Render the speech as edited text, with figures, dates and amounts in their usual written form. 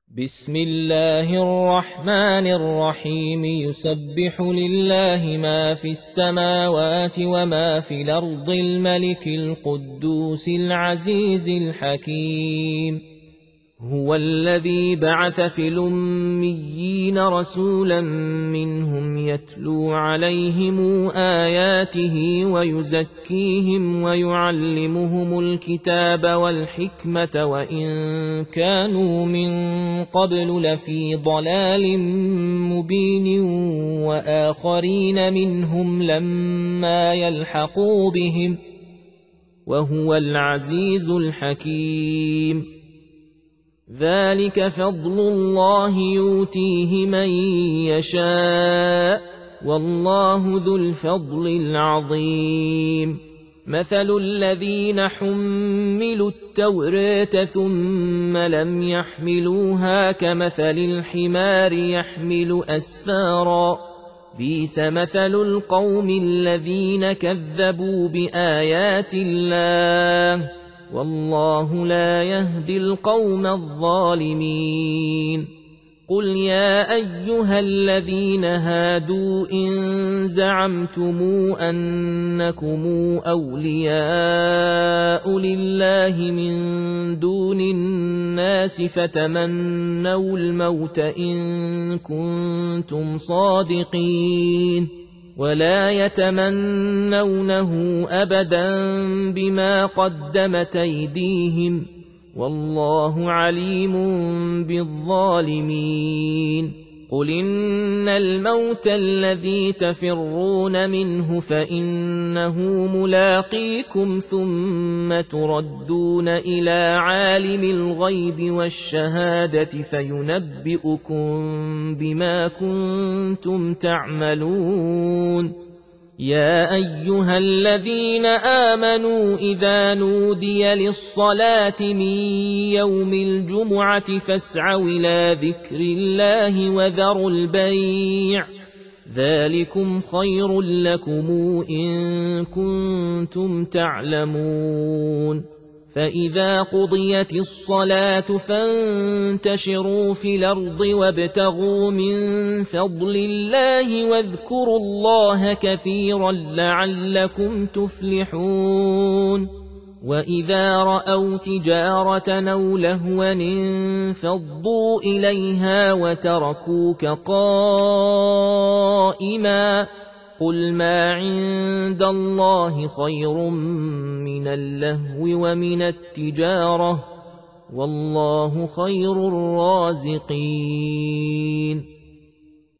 بسم الله الرحمن الرحيم يسبح لله ما في السماوات وما في الأرض الملك القدوس العزيز الحكيم هو الذي بعث في الأميين رسولا منهم يتلو عليهم آياته ويزكيهم ويعلمهم الكتاب والحكمة وإن كانوا من قبل لفي ضلال مبين وآخرين منهم لما يلحقوا بهم وهو العزيز الحكيم ذلك فضل الله يؤتيه من يشاء والله ذو الفضل العظيم مثل الذين حملوا التوراة ثم لم يحملوها كمثل الحمار يحمل أسفارا بئس مثل القوم الذين كذبوا بآيات الله والله لا يهدي القوم الظالمين قل يا أيها الذين هادوا إن زعمتم أنكم أولياء لله من دون الناس فتمنوا الموت إن كنتم صادقين ولا يتمنونه أبدا بما قدمت أيديهم والله عليم بالظالمين قل إن الموت الذي تفرون منه فإنه ملاقيكم ثم تردون إلى عالم الغيب والشهادة فينبئكم بما كنتم تعملون يا أيها الذين آمنوا إذا نودي للصلاة من يوم الجمعة فاسعوا إلى ذكر الله وذروا البيع ذلكم خير لكم إن كنتم تعلمون فإذا قضيت الصلاة فانتشروا في الأرض وابتغوا من فضل الله واذكروا الله كثيرا لعلكم تفلحون وإذا رأوا تجارة أو لهوا انفضوا إليها وتركوك قائما قل ما عند الله خير من اللهو ومن التجارة والله خير الرازقين